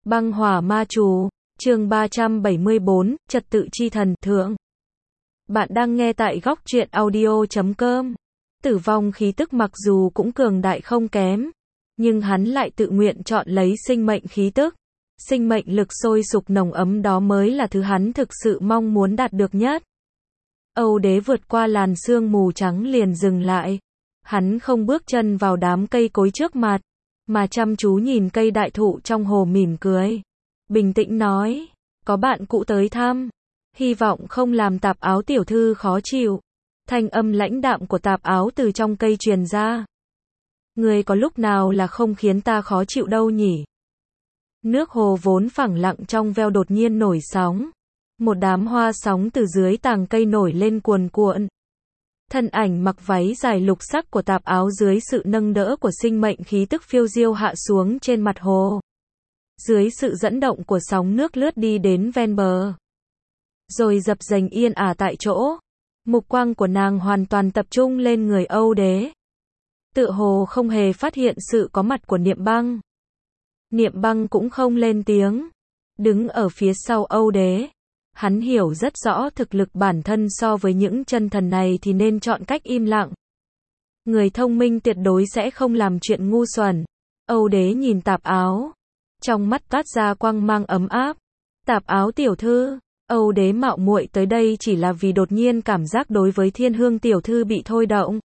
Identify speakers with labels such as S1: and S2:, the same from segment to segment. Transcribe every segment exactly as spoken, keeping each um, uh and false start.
S1: Băng hỏa ma chú, chương ba trăm bảy mươi bốn, trật tự chi thần thượng. Bạn đang nghe tại góc truyện audio chấm com. Tử vong khí tức mặc dù cũng cường đại không kém, nhưng hắn lại tự nguyện chọn lấy sinh mệnh khí tức. Sinh mệnh lực sôi sục nồng ấm đó mới là thứ hắn thực sự mong muốn đạt được nhất. Âu đế vượt qua làn sương mù trắng liền dừng lại. Hắn không bước chân vào đám cây cối trước mặt, mà chăm chú nhìn cây đại thụ trong hồ mỉm cười. Bình tĩnh nói, có bạn cũ tới thăm, hy vọng không làm Tạp Áo tiểu thư khó chịu. Thanh âm lãnh đạm của Tạp Áo từ trong cây truyền ra. Người có lúc nào là không khiến ta khó chịu đâu nhỉ? Nước hồ vốn phẳng lặng trong veo đột nhiên nổi sóng. Một đám hoa sóng từ dưới tàng cây nổi lên cuồn cuộn. Thân ảnh mặc váy dài lục sắc của Tạp Áo dưới sự nâng đỡ của sinh mệnh khí tức phiêu diêu hạ xuống trên mặt hồ. Dưới sự dẫn động của sóng nước lướt đi đến ven bờ. Rồi dập dềnh yên ả tại chỗ. Mục quang của nàng hoàn toàn tập trung lên người Âu đế. Tựa hồ không hề phát hiện sự có mặt của Niệm Băng. Niệm Băng cũng không lên tiếng. Đứng ở phía sau Âu đế. Hắn hiểu rất rõ thực lực bản thân so với những chân thần này thì nên chọn cách im lặng. Người thông minh tuyệt đối sẽ không làm chuyện ngu xuẩn. Âu đế nhìn Tạp Áo. Trong mắt toát ra quang mang ấm áp. Tạp Áo tiểu thư, Âu đế mạo muội tới đây chỉ là vì đột nhiên cảm giác đối với Thiên Hương tiểu thư bị thôi động.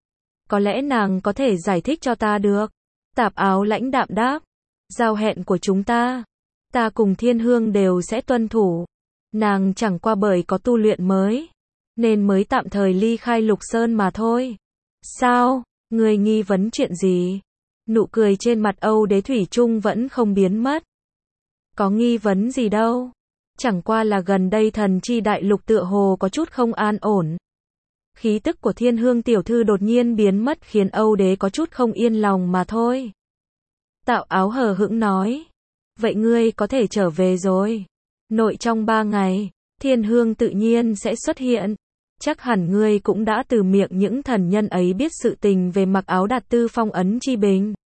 S1: Có lẽ nàng có thể giải thích cho ta được. Tạp Áo lãnh đạm đáp. Giao hẹn của chúng ta, ta cùng Thiên Hương đều sẽ tuân thủ. Nàng chẳng qua bởi có tu luyện mới, nên mới tạm thời ly khai Lục Sơn mà thôi. Sao? Người nghi vấn chuyện gì? Nụ cười trên mặt Âu đế thủy chung vẫn không biến mất. Có nghi vấn gì đâu. Chẳng qua là gần đây thần chi đại lục tựa hồ có chút không an ổn. Khí tức của Thiên Hương tiểu thư đột nhiên biến mất khiến Âu đế có chút không yên lòng mà thôi. Tạo Áo hờ hững nói. Vậy ngươi có thể trở về rồi. Nội trong ba ngày, Thiên Hương tự nhiên sẽ xuất hiện. Chắc hẳn ngươi cũng đã từ miệng những thần nhân ấy biết sự tình về Mặc Áo đạt tư phong ấn chi bình.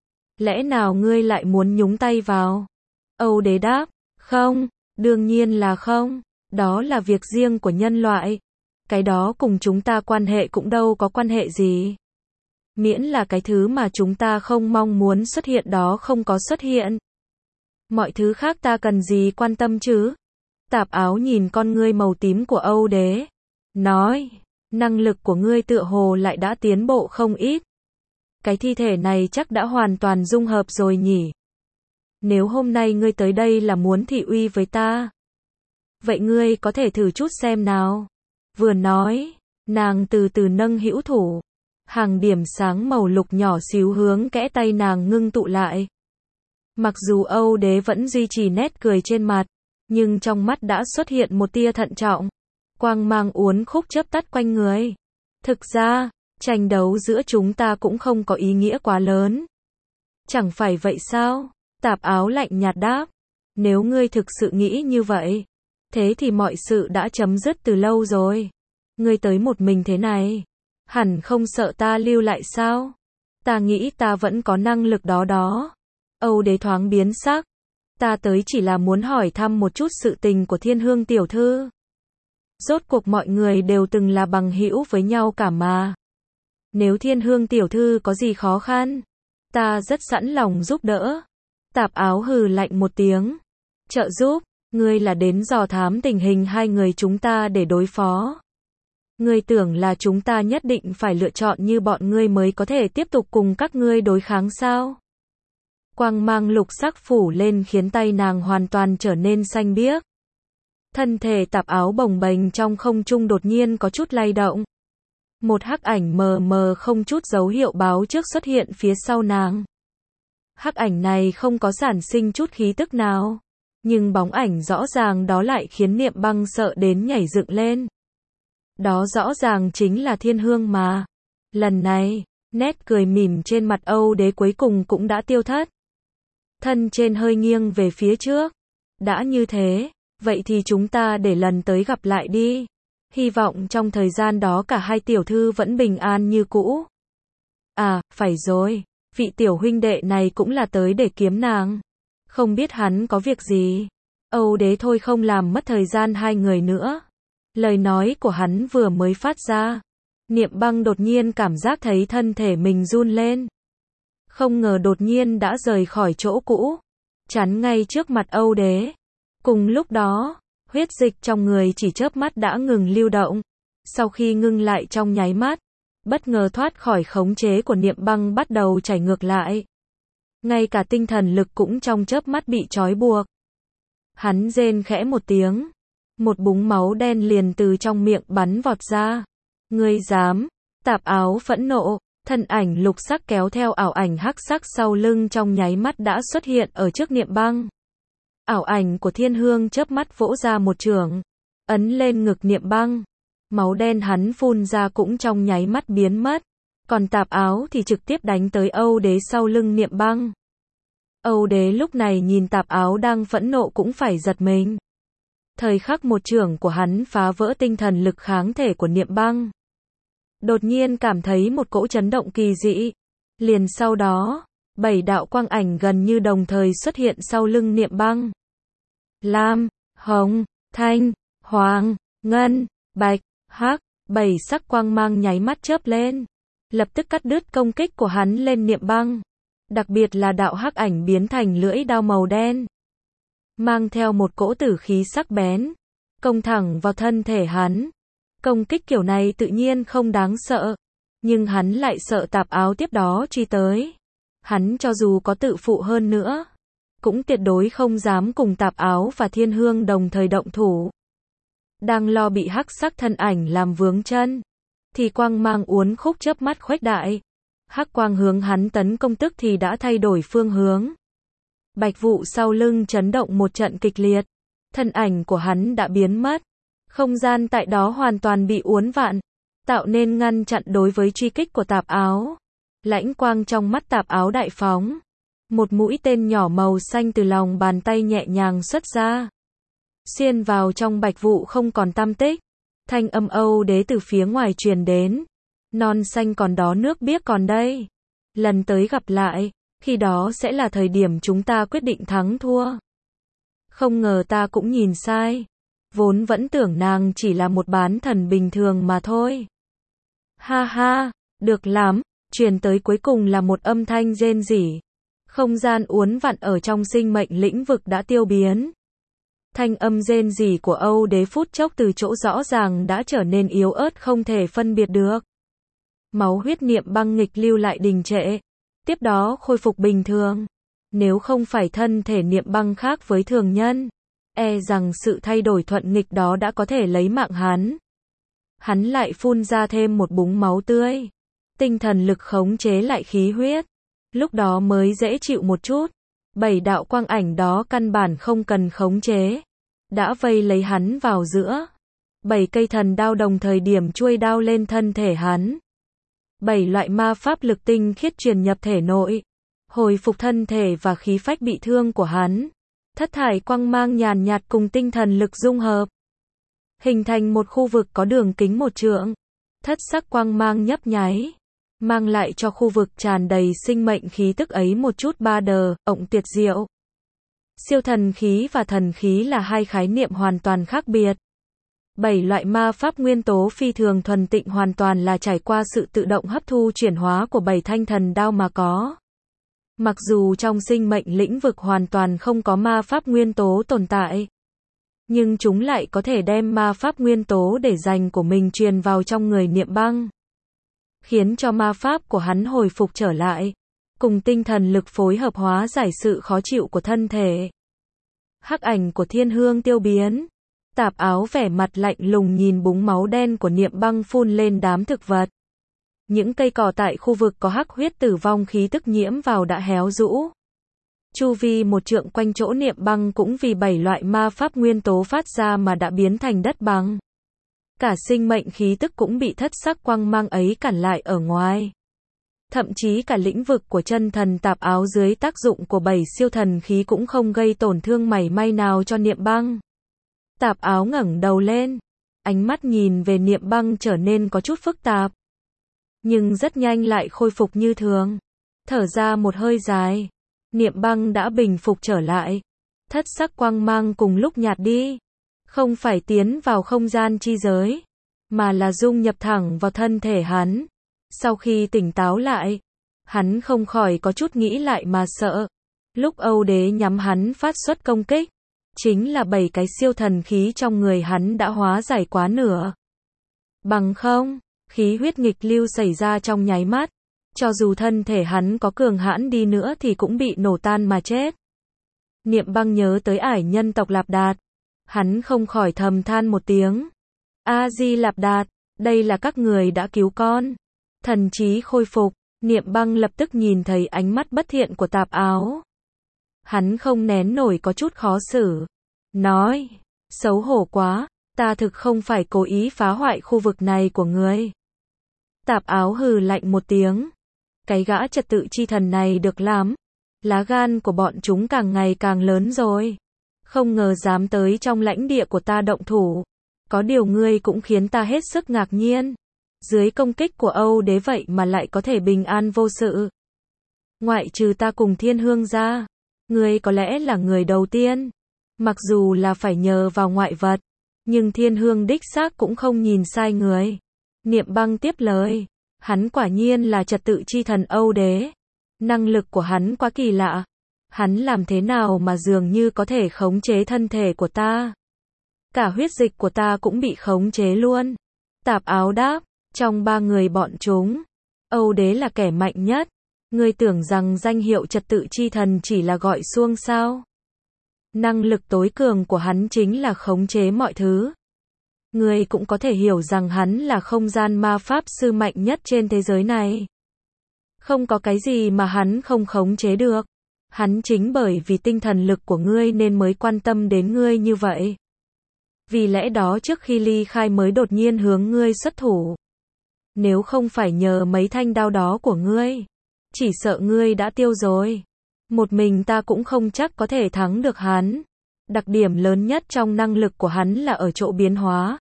S1: Lẽ nào ngươi lại muốn nhúng tay vào? Âu đế đáp, không, đương nhiên là không. Đó là việc riêng của nhân loại. Cái đó cùng chúng ta quan hệ cũng đâu có quan hệ gì. Miễn là cái thứ mà chúng ta không mong muốn xuất hiện đó không có xuất hiện. Mọi thứ khác ta cần gì quan tâm chứ? Tạp Áo nhìn con ngươi màu tím của Âu đế. Nói, năng lực của ngươi tựa hồ lại đã tiến bộ không ít. Cái thi thể này chắc đã hoàn toàn dung hợp rồi nhỉ? Nếu hôm nay ngươi tới đây là muốn thị uy với ta, vậy ngươi có thể thử chút xem nào. Vừa nói, nàng từ từ nâng hữu thủ. Hàng điểm sáng màu lục nhỏ xíu hướng kẽ tay nàng ngưng tụ lại. Mặc dù Âu đế vẫn duy trì nét cười trên mặt, nhưng trong mắt đã xuất hiện một tia thận trọng. Quang mang uốn khúc chớp tắt quanh người. Thực ra, tranh đấu giữa chúng ta cũng không có ý nghĩa quá lớn. Chẳng phải vậy sao? Tạp Áo lạnh nhạt đáp. Nếu ngươi thực sự nghĩ như vậy, thế thì mọi sự đã chấm dứt từ lâu rồi. Ngươi tới một mình thế này, hẳn không sợ ta lưu lại sao? Ta nghĩ ta vẫn có năng lực đó đó. Âu đế thoáng biến sắc. Ta tới chỉ là muốn hỏi thăm một chút sự tình của Thiên Hương tiểu thư. Rốt cuộc mọi người đều từng là bằng hữu với nhau cả mà. Nếu Thiên Hương tiểu thư có gì khó khăn, ta rất sẵn lòng giúp đỡ. Tạp Áo hừ lạnh một tiếng. Trợ giúp, ngươi là đến dò thám tình hình hai người chúng ta để đối phó. Ngươi tưởng là chúng ta nhất định phải lựa chọn như bọn ngươi mới có thể tiếp tục cùng các ngươi đối kháng sao? Quang mang lục sắc phủ lên khiến tay nàng hoàn toàn trở nên xanh biếc. Thân thể Tạp Áo bồng bềnh trong không trung đột nhiên có chút lay động. Một hắc ảnh mờ mờ không chút dấu hiệu báo trước xuất hiện phía sau nàng. Hắc ảnh này không có sản sinh chút khí tức nào, nhưng bóng ảnh rõ ràng đó lại khiến Niệm Băng sợ đến nhảy dựng lên. Đó rõ ràng chính là Thiên Hương mà. Lần này, nét cười mỉm trên mặt Âu đế cuối cùng cũng đã tiêu thất. Thân trên hơi nghiêng về phía trước. Đã như thế, vậy thì chúng ta để lần tới gặp lại đi. Hy vọng trong thời gian đó cả hai tiểu thư vẫn bình an như cũ. À, phải rồi, vị tiểu huynh đệ này cũng là tới để kiếm nàng. Không biết hắn có việc gì. Âu Đế thôi không làm mất thời gian hai người nữa. Lời nói của hắn vừa mới phát ra, Niệm Băng đột nhiên cảm giác thấy thân thể mình run lên. Không ngờ đột nhiên đã rời khỏi chỗ cũ, chắn ngay trước mặt Âu Đế. Cùng lúc đó, huyết dịch trong người chỉ chớp mắt đã ngừng lưu động. Sau khi ngưng lại trong nháy mắt, bất ngờ thoát khỏi khống chế của Niệm Băng bắt đầu chảy ngược lại. Ngay cả tinh thần lực cũng trong chớp mắt bị trói buộc. Hắn rên khẽ một tiếng, một búng máu đen liền từ trong miệng bắn vọt ra. Ngươi dám? Tạp Áo phẫn nộ, thân ảnh lục sắc kéo theo ảo ảnh hắc sắc sau lưng trong nháy mắt đã xuất hiện ở trước Niệm Băng. Ảo ảnh của Thiên Hương chớp mắt vỗ ra một chưởng, ấn lên ngực Niệm Băng. Máu đen hắn phun ra cũng trong nháy mắt biến mất. Còn Tạp Áo thì trực tiếp đánh tới Âu Đế sau lưng Niệm Băng. Âu Đế lúc này nhìn Tạp Áo đang phẫn nộ cũng phải giật mình. Thời khắc một chưởng của hắn phá vỡ tinh thần lực kháng thể của Niệm Băng. Đột nhiên cảm thấy một cỗ chấn động kỳ dị. Liền sau đó, bảy đạo quang ảnh gần như đồng thời xuất hiện sau lưng Niệm Băng. Lam, hồng, thanh, hoàng, ngân, bạch, hắc, bảy sắc quang mang nháy mắt chớp lên, lập tức cắt đứt công kích của hắn lên Niệm Băng. Đặc biệt là đạo hắc ảnh biến thành lưỡi đao màu đen, mang theo một cỗ tử khí sắc bén, công thẳng vào thân thể hắn. Công kích kiểu này tự nhiên không đáng sợ, nhưng hắn lại sợ Tạp Áo tiếp đó truy tới. Hắn cho dù có tự phụ hơn nữa, cũng tuyệt đối không dám cùng Tạp Áo và Thiên Hương đồng thời động thủ. Đang lo bị hắc sắc thân ảnh làm vướng chân, thì quang mang uốn khúc chớp mắt khuếch đại. Hắc quang hướng hắn tấn công tức thì đã thay đổi phương hướng. Bạch vụ sau lưng chấn động một trận kịch liệt, thân ảnh của hắn đã biến mất. Không gian tại đó hoàn toàn bị uốn vặn, tạo nên ngăn chặn đối với truy kích của Tạp Áo. Lãnh quang trong mắt Tạp Áo đại phóng, một mũi tên nhỏ màu xanh từ lòng bàn tay nhẹ nhàng xuất ra, xuyên vào trong bạch vụ không còn tăm tích. Thanh âm Âu Đế từ phía ngoài truyền đến. Non xanh còn đó nước biếc còn đây. Lần tới gặp lại, khi đó sẽ là thời điểm chúng ta quyết định thắng thua. Không ngờ ta cũng nhìn sai. Vốn vẫn tưởng nàng chỉ là một bán thần bình thường mà thôi. Ha ha, được lắm. Truyền tới cuối cùng là một âm thanh rên rỉ. Không gian uốn vặn ở trong sinh mệnh lĩnh vực đã tiêu biến. Thanh âm rên rỉ của Âu Đế phút chốc từ chỗ rõ ràng đã trở nên yếu ớt không thể phân biệt được. Máu huyết Niệm Băng nghịch lưu lại đình trệ, tiếp đó khôi phục bình thường. Nếu không phải thân thể Niệm Băng khác với thường nhân, e rằng sự thay đổi thuận nghịch đó đã có thể lấy mạng hắn. Hắn lại phun ra thêm một búng máu tươi. Tinh thần lực khống chế lại khí huyết, lúc đó mới dễ chịu một chút. Bảy đạo quang ảnh đó căn bản không cần khống chế, đã vây lấy hắn vào giữa. Bảy cây thần đao đồng thời điểm chuôi đao lên thân thể hắn. Bảy loại ma pháp lực tinh khiết truyền nhập thể nội, hồi phục thân thể và khí phách bị thương của hắn. Thất thải quang mang nhàn nhạt cùng tinh thần lực dung hợp, hình thành một khu vực có đường kính một trượng. Thất sắc quang mang nhấp nháy, mang lại cho khu vực tràn đầy sinh mệnh khí tức ấy một chút ba đờ, ộng tuyệt diệu. Siêu thần khí và thần khí là hai khái niệm hoàn toàn khác biệt. Bảy loại ma pháp nguyên tố phi thường thuần tịnh hoàn toàn là trải qua sự tự động hấp thu chuyển hóa của bảy thanh thần đao mà có. Mặc dù trong sinh mệnh lĩnh vực hoàn toàn không có ma pháp nguyên tố tồn tại, nhưng chúng lại có thể đem ma pháp nguyên tố để dành của mình truyền vào trong người Niệm Băng, khiến cho ma pháp của hắn hồi phục trở lại, cùng tinh thần lực phối hợp hóa giải sự khó chịu của thân thể. Hắc ảnh của Thiên Hương tiêu biến. Tạp Áo vẻ mặt lạnh lùng nhìn búng máu đen của Niệm Băng phun lên đám thực vật. Những cây cỏ tại khu vực có hắc huyết tử vong khí tức nhiễm vào đã héo rũ. Chu vi một trượng quanh chỗ Niệm Băng cũng vì bảy loại ma pháp nguyên tố phát ra mà đã biến thành đất bằng. Cả sinh mệnh khí tức cũng bị thất sắc quang mang ấy cản lại ở ngoài. Thậm chí cả lĩnh vực của chân thần Tạp Áo dưới tác dụng của bảy siêu thần khí cũng không gây tổn thương mảy may nào cho Niệm Băng. Tạp Áo ngẩng đầu lên, ánh mắt nhìn về Niệm Băng trở nên có chút phức tạp, nhưng rất nhanh lại khôi phục như thường. Thở ra một hơi dài, Niệm Băng đã bình phục trở lại. Thất sắc quang mang cùng lúc nhạt đi. Không phải tiến vào không gian chi giới, mà là dung nhập thẳng vào thân thể hắn. Sau khi tỉnh táo lại, hắn không khỏi có chút nghĩ lại mà sợ. Lúc Âu Đế nhắm hắn phát xuất công kích, chính là bảy cái siêu thần khí trong người hắn đã hóa giải quá nửa. Bằng không, khí huyết nghịch lưu xảy ra trong nháy mắt, cho dù thân thể hắn có cường hãn đi nữa thì cũng bị nổ tan mà chết. Niệm Băng nhớ tới ải nhân tộc Lạp Đạt, hắn không khỏi thầm than một tiếng. A Di Lạp Đạt, đây là các người đã cứu con. Thần trí khôi phục, Niệm Băng lập tức nhìn thấy ánh mắt bất thiện của Tạp Áo. Hắn không nén nổi có chút khó xử. Nói, xấu hổ quá, ta thực không phải cố ý phá hoại khu vực này của ngươi. Tạp Áo hừ lạnh một tiếng. Cái gã trật tự chi thần này được lắm. Lá gan của bọn chúng càng ngày càng lớn rồi. Không ngờ dám tới trong lãnh địa của ta động thủ. Có điều ngươi cũng khiến ta hết sức ngạc nhiên. Dưới công kích của Âu Đế vậy mà lại có thể bình an vô sự. Ngoại trừ ta cùng Thiên Hương ra, ngươi có lẽ là người đầu tiên. Mặc dù là phải nhờ vào ngoại vật, nhưng Thiên Hương đích xác cũng không nhìn sai người. Niệm Băng tiếp lời. Hắn quả nhiên là trật tự chi thần Âu Đế. Năng lực của hắn quá kỳ lạ. Hắn làm thế nào mà dường như có thể khống chế thân thể của ta. Cả huyết dịch của ta cũng bị khống chế luôn. Tạp Áo đáp, trong ba người bọn chúng, Âu Đế là kẻ mạnh nhất. Ngươi tưởng rằng danh hiệu trật tự chi thần chỉ là gọi xuông sao? Năng lực tối cường của hắn chính là khống chế mọi thứ. Ngươi cũng có thể hiểu rằng hắn là không gian ma pháp sư mạnh nhất trên thế giới này. Không có cái gì mà hắn không khống chế được. Hắn chính bởi vì tinh thần lực của ngươi nên mới quan tâm đến ngươi như vậy. Vì lẽ đó trước khi ly khai mới đột nhiên hướng ngươi xuất thủ. Nếu không phải nhờ mấy thanh đao đó của ngươi, chỉ sợ ngươi đã tiêu rồi. Một mình ta cũng không chắc có thể thắng được hắn. Đặc điểm lớn nhất trong năng lực của hắn là ở chỗ biến hóa.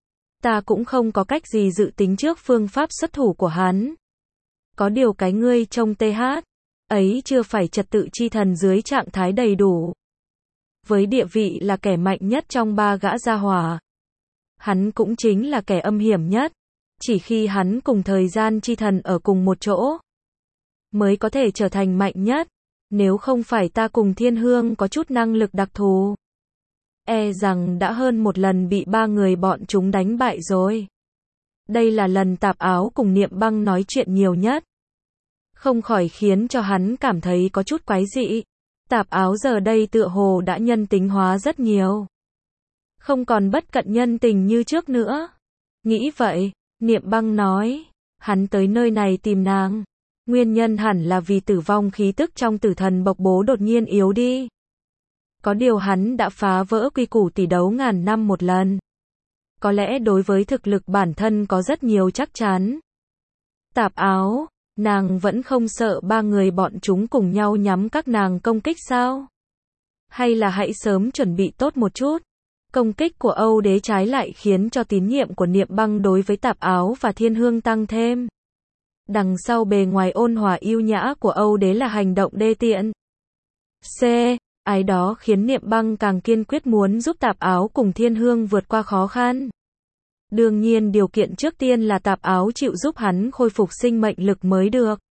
S1: Ta cũng không có cách gì dự tính trước phương pháp xuất thủ của hắn. Có điều cái ngươi trông tê hát, ấy chưa phải trật tự chi thần dưới trạng thái đầy đủ. Với địa vị là kẻ mạnh nhất trong ba gã gia hỏa. Hắn cũng chính là kẻ âm hiểm nhất. Chỉ khi hắn cùng thời gian chi thần ở cùng một chỗ, mới có thể trở thành mạnh nhất. Nếu không phải ta cùng Thiên Hương có chút năng lực đặc thù, e rằng đã hơn một lần bị ba người bọn chúng đánh bại rồi. Đây là lần Tạp Áo cùng Niệm Băng nói chuyện nhiều nhất. Không khỏi khiến cho hắn cảm thấy có chút quái dị. Tạp Áo giờ đây tựa hồ đã nhân tính hóa rất nhiều. Không còn bất cận nhân tình như trước nữa. Nghĩ vậy, Niệm Băng nói, hắn tới nơi này tìm nàng. Nguyên nhân hẳn là vì tử vong khí tức trong tử thần bộc bố đột nhiên yếu đi. Có điều hắn đã phá vỡ quy củ tỷ đấu ngàn năm một lần. Có lẽ đối với thực lực bản thân có rất nhiều chắc chắn. Tạp Áo, nàng vẫn không sợ ba người bọn chúng cùng nhau nhắm các nàng công kích sao? Hay là hãy sớm chuẩn bị tốt một chút? Công kích của Âu Đế trái lại khiến cho tín nhiệm của Niệm Băng đối với Tạp Áo và Thiên Hương tăng thêm. Đằng sau bề ngoài ôn hòa yêu nhã của Âu Đế là hành động đê tiện. C. Ái đó khiến Niệm Băng càng kiên quyết muốn giúp Tạp Áo cùng Thiên Hương vượt qua khó khăn. Đương nhiên điều kiện trước tiên là Tạp Áo chịu giúp hắn khôi phục sinh mệnh lực mới được.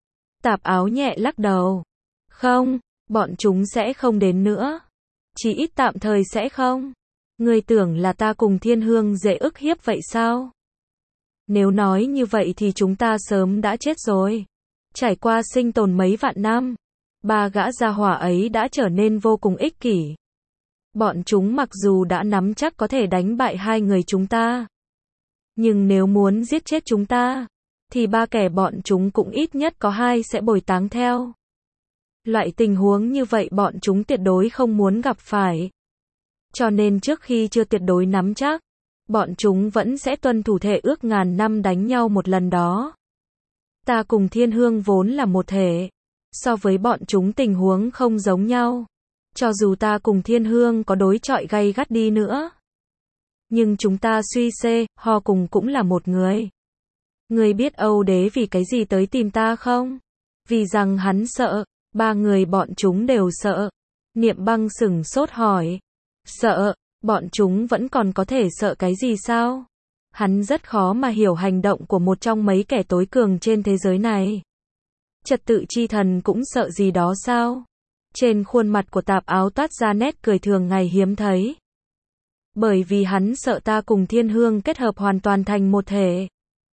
S1: Tạp Áo nhẹ lắc đầu. Không, bọn chúng sẽ không đến nữa. Chỉ ít tạm thời sẽ không. Ngươi tưởng là ta cùng Thiên Hương dễ ức hiếp vậy sao? Nếu nói như vậy thì chúng ta sớm đã chết rồi. Trải qua sinh tồn mấy vạn năm, ba gã gia hỏa ấy đã trở nên vô cùng ích kỷ. Bọn chúng mặc dù đã nắm chắc có thể đánh bại hai người chúng ta, nhưng nếu muốn giết chết chúng ta, thì ba kẻ bọn chúng cũng ít nhất có hai sẽ bồi táng theo. Loại tình huống như vậy bọn chúng tuyệt đối không muốn gặp phải. Cho nên trước khi chưa tuyệt đối nắm chắc, bọn chúng vẫn sẽ tuân thủ thệ ước ngàn năm đánh nhau một lần đó. Ta cùng Thiên Hương vốn là một thể. So với bọn chúng tình huống không giống nhau. Cho dù ta cùng Thiên Hương có đối chọi gay gắt đi nữa, nhưng chúng ta suy xê, ho cùng cũng là một người. Ngươi biết Âu Đế vì cái gì tới tìm ta không? Vì rằng hắn sợ, Ba người bọn chúng đều sợ. Niệm Băng sửng sốt hỏi. Sợ? Bọn chúng vẫn còn có thể sợ cái gì sao? Hắn rất khó mà hiểu hành động của một trong mấy kẻ tối cường trên thế giới này. Trật tự chi thần cũng sợ gì đó sao? Trên khuôn mặt của Tạp Áo toát ra nét cười thường ngày hiếm thấy. Bởi vì hắn sợ ta cùng Thiên Hương kết hợp hoàn toàn thành một thể.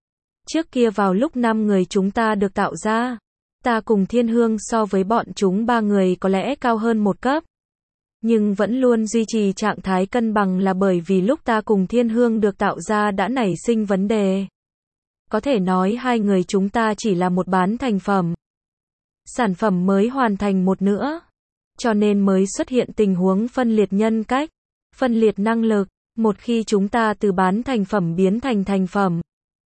S1: Trước kia vào lúc năm người chúng ta được tạo ra, ta cùng Thiên Hương so với bọn chúng ba người có lẽ cao hơn một cấp. Nhưng vẫn luôn duy trì trạng thái cân bằng là bởi vì lúc ta cùng Thiên Hương được tạo ra đã nảy sinh vấn đề. Có thể nói hai người chúng ta chỉ là một bán thành phẩm. Sản phẩm mới hoàn thành một nữa. Cho nên mới xuất hiện tình huống phân liệt nhân cách, phân liệt năng lực. Một khi chúng ta từ bán thành phẩm biến thành thành phẩm,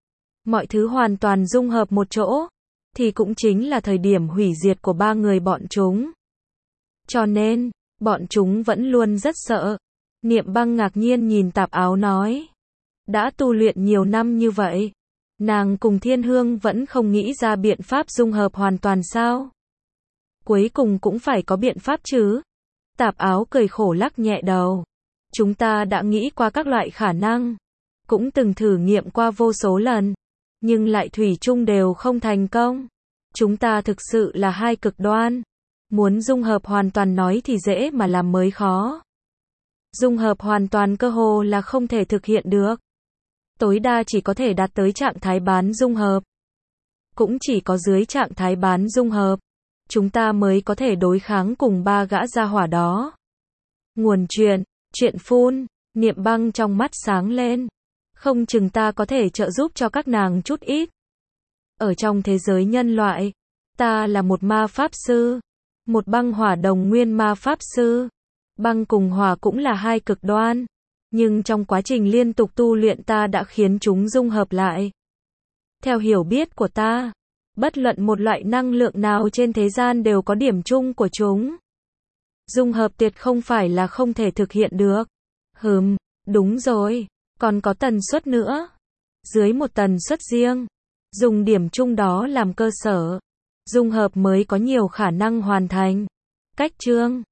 S1: mọi thứ hoàn toàn dung hợp một chỗ, thì cũng chính là thời điểm hủy diệt của ba người bọn chúng. Cho nên, bọn chúng vẫn luôn rất sợ. Niệm Băng ngạc nhiên nhìn Tạp Áo nói. Đã tu luyện nhiều năm như vậy, nàng cùng Thiên Hương vẫn không nghĩ ra biện pháp dung hợp hoàn toàn sao? Cuối cùng cũng phải có biện pháp chứ. Tạp Áo cười khổ lắc nhẹ đầu. Chúng ta đã nghĩ qua các loại khả năng, cũng từng thử nghiệm qua vô số lần, nhưng lại thủy chung đều không thành công. Chúng ta thực sự là hai cực đoan. Muốn dung hợp hoàn toàn nói thì dễ mà làm mới khó. Dung hợp hoàn toàn cơ hồ là không thể thực hiện được. Tối đa chỉ có thể đạt tới trạng thái bán dung hợp. Cũng chỉ có dưới trạng thái bán dung hợp, chúng ta mới có thể đối kháng cùng ba gã gia hỏa đó. Nguồn chuyện, chuyện phun, Niệm Băng trong mắt sáng lên. Không chừng ta có thể trợ giúp cho các nàng chút ít. Ở trong thế giới nhân loại, ta là một ma pháp sư. Một băng hỏa đồng nguyên ma pháp sư. Băng cùng hỏa cũng là hai cực đoan. Nhưng trong quá trình liên tục tu luyện ta đã khiến chúng dung hợp lại. Theo hiểu biết của ta, bất luận một loại năng lượng nào trên thế gian đều có điểm chung của chúng. Dung hợp tuyệt không phải là không thể thực hiện được. Hừm, đúng rồi, còn có tần suất nữa. Dưới một tần suất riêng, dùng điểm chung đó làm cơ sở, dung hợp mới có nhiều khả năng hoàn thành. Cách chương